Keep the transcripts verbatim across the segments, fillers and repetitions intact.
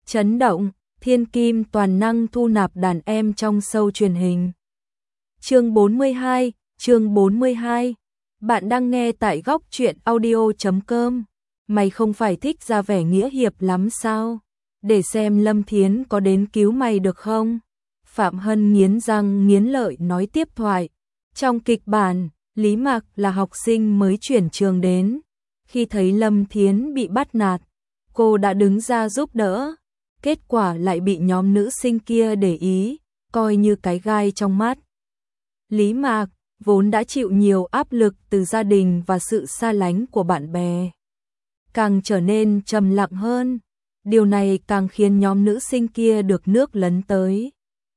Chấn động, thiên kim toàn năng thu nạp đàn em trong show truyền hình. Chương bốn mươi hai, chương bốn mươi hai. Bạn đang nghe tại góc truyện audio chấm com. Mày không phải thích ra vẻ nghĩa hiệp lắm sao? Để xem Lâm Thiến có đến cứu mày được không? Phạm Hân nghiến răng nghiến lợi nói tiếp thoại. Trong kịch bản, Lý Mạc là học sinh mới chuyển trường đến. Khi thấy Lâm Thiến bị bắt nạt, cô đã đứng ra giúp đỡ. Kết quả lại bị nhóm nữ sinh kia để ý, coi như cái gai trong mắt. Lý Mạc vốn đã chịu nhiều áp lực từ gia đình và sự xa lánh của bạn bè, càng trở nên trầm lặng hơn. Điều này càng khiến nhóm nữ sinh kia được nước lấn tới.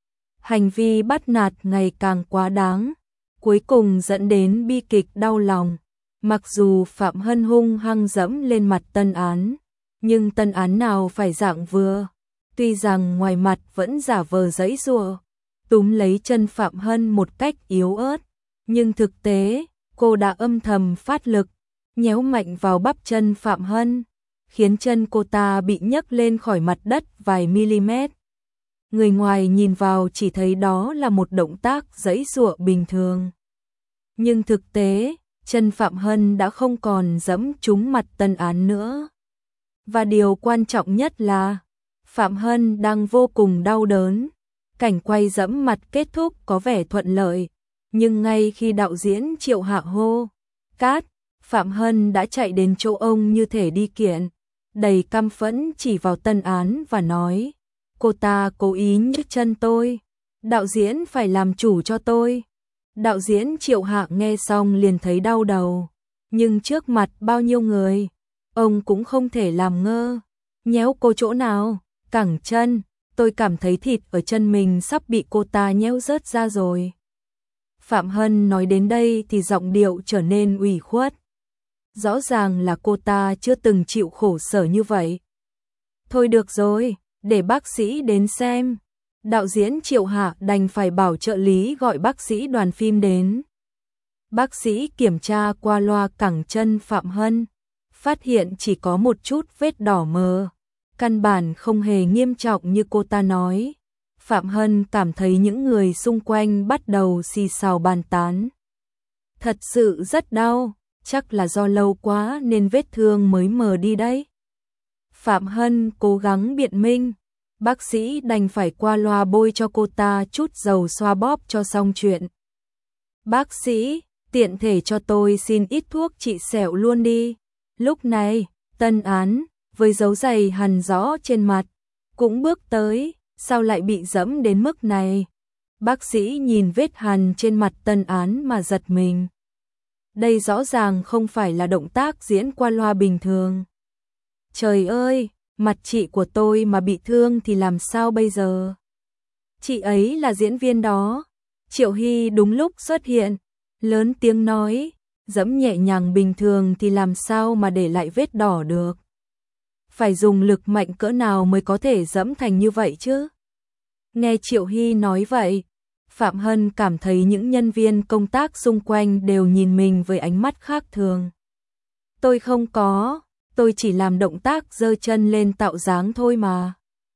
Hành vi bắt nạt ngày càng quá đáng, cuối cùng dẫn đến bi kịch đau lòng. Mặc dù Phạm Hân hung hăng dẫm lên mặt Tân Án, nhưng Tân Án nào phải dạng vừa. Tuy rằng ngoài mặt vẫn giả vờ giãy giụa, túm lấy chân Phạm Hân một cách yếu ớt, nhưng thực tế, cô đã âm thầm phát lực, nhéo mạnh vào bắp chân Phạm Hân, khiến chân cô ta bị nhấc lên khỏi mặt đất vài mm. Người ngoài nhìn vào chỉ thấy đó là một động tác giãy giụa bình thường. Nhưng thực tế, chân Phạm Hân đã không còn giẫm trúng mặt Tân Án nữa. Và điều quan trọng nhất là Phạm Hân đang vô cùng đau đớn. Cảnh quay giẫm mặt kết thúc có vẻ thuận lợi, nhưng ngay khi đạo diễn Triệu Hạ hô cát, Phạm Hân đã chạy đến chỗ ông như thể đi kiện, đầy căm phẫn chỉ vào Tân Án và nói: cô ta cố ý nhấc chân tôi, đạo diễn phải làm chủ cho tôi. Đạo diễn Triệu Hạ nghe xong liền thấy đau đầu, nhưng trước mặt bao nhiêu người, ông cũng không thể làm ngơ. Nhéo cô chỗ nào? Cẳng chân, tôi cảm thấy thịt ở chân mình sắp bị cô ta nhéo rớt ra rồi. Phạm Hân nói đến đây thì giọng điệu trở nên ủy khuất. Rõ ràng là cô ta chưa từng chịu khổ sở như vậy. Thôi được rồi, để bác sĩ đến xem. Đạo diễn Triệu Hạ đành phải bảo trợ lý gọi bác sĩ đoàn phim đến. Bác sĩ kiểm tra qua loa cẳng chân Phạm Hân, phát hiện chỉ có một chút vết đỏ mờ, căn bản không hề nghiêm trọng như cô ta nói. Phạm Hân cảm thấy những người xung quanh bắt đầu xì xào bàn tán. Thật sự rất đau, chắc là do lâu quá nên vết thương mới mờ đi đấy. Phạm Hân cố gắng biện minh, bác sĩ đành phải qua loa bôi cho cô ta chút dầu xoa bóp cho xong chuyện. Bác sĩ, tiện thể cho tôi xin ít thuốc trị sẹo luôn đi. Lúc này, Tân Án, với dấu giày hằn rõ trên mặt, cũng bước tới, sao lại bị dẫm đến mức này? Bác sĩ nhìn vết hằn trên mặt Tân Án mà giật mình. Đây rõ ràng không phải là động tác diễn qua loa bình thường. Trời ơi, mặt chị của tôi mà bị thương thì làm sao bây giờ? Chị ấy là diễn viên đó. Triệu Hy đúng lúc xuất hiện, lớn tiếng nói, dẫm nhẹ nhàng bình thường thì làm sao mà để lại vết đỏ được. Phải dùng lực mạnh cỡ nào mới có thể dẫm thành như vậy chứ? Nghe Triệu Hy nói vậy, Phạm Hân cảm thấy những nhân viên công tác xung quanh đều nhìn mình với ánh mắt khác thường. Tôi không có, tôi chỉ làm động tác giơ chân lên tạo dáng thôi mà.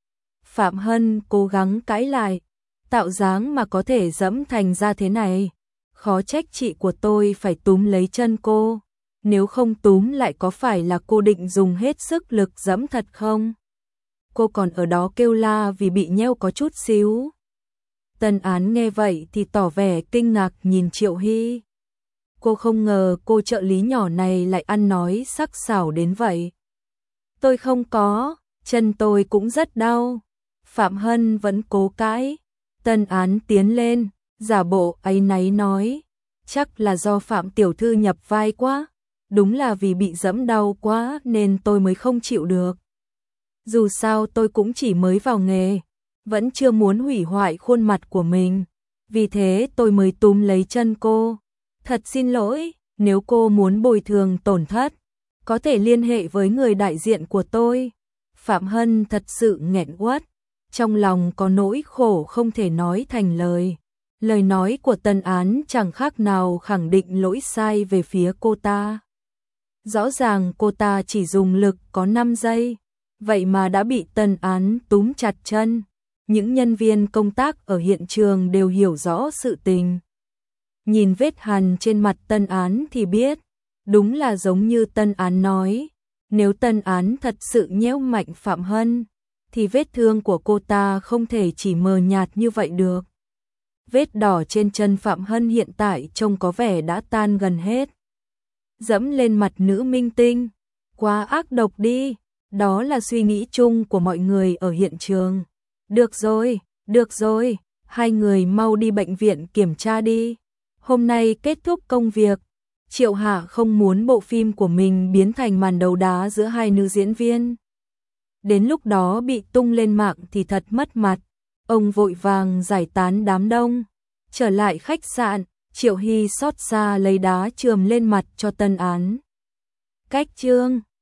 Phạm Hân cố gắng cãi lại, tạo dáng mà có thể dẫm thành ra thế này. Khó trách chị của tôi phải túm lấy chân cô. Nếu không túm lại có phải là cô định dùng hết sức lực dẫm thật không? Cô còn ở đó kêu la vì bị nheo có chút xíu. Tân Án nghe vậy thì tỏ vẻ kinh ngạc nhìn Triệu Hy. Cô không ngờ cô trợ lý nhỏ này lại ăn nói sắc sảo đến vậy. Tôi không có, chân tôi cũng rất đau. Phạm Hân vẫn cố cãi. Tân Án tiến lên, giả bộ áy náy nói, chắc là do Phạm tiểu thư nhập vai quá. Đúng là vì bị dẫm đau quá nên tôi mới không chịu được. Dù sao tôi cũng chỉ mới vào nghề, vẫn chưa muốn hủy hoại khuôn mặt của mình. Vì thế tôi mới túm lấy chân cô. Thật xin lỗi, nếu cô muốn bồi thường tổn thất, có thể liên hệ với người đại diện của tôi. Phạm Hân thật sự nghẹn uất, trong lòng có nỗi khổ không thể nói thành lời. Lời nói của Tân Án chẳng khác nào khẳng định lỗi sai về phía cô ta. Rõ ràng cô ta chỉ dùng lực có năm giây, vậy mà đã bị Tân Án túm chặt chân. Những nhân viên công tác ở hiện trường đều hiểu rõ sự tình. Nhìn vết hằn trên mặt Tân Án thì biết, đúng là giống như Tân Án nói, nếu Tân Án thật sự nhéo mạnh Phạm Hân, thì vết thương của cô ta không thể chỉ mờ nhạt như vậy được. Vết đỏ trên chân Phạm Hân hiện tại trông có vẻ đã tan gần hết. Dẫm lên mặt nữ minh tinh, quá ác độc đi, đó là suy nghĩ chung của mọi người ở hiện trường. Được rồi, được rồi, hai người mau đi bệnh viện kiểm tra đi. Hôm nay kết thúc công việc, Triệu Hạ không muốn bộ phim của mình biến thành màn đấu đá giữa hai nữ diễn viên. Đến lúc đó bị tung lên mạng thì thật mất mặt. Ông vội vàng giải tán đám đông. Trở lại khách sạn, Triệu Hy xót xa lấy đá chườm lên mặt cho Tân Án. Cách chương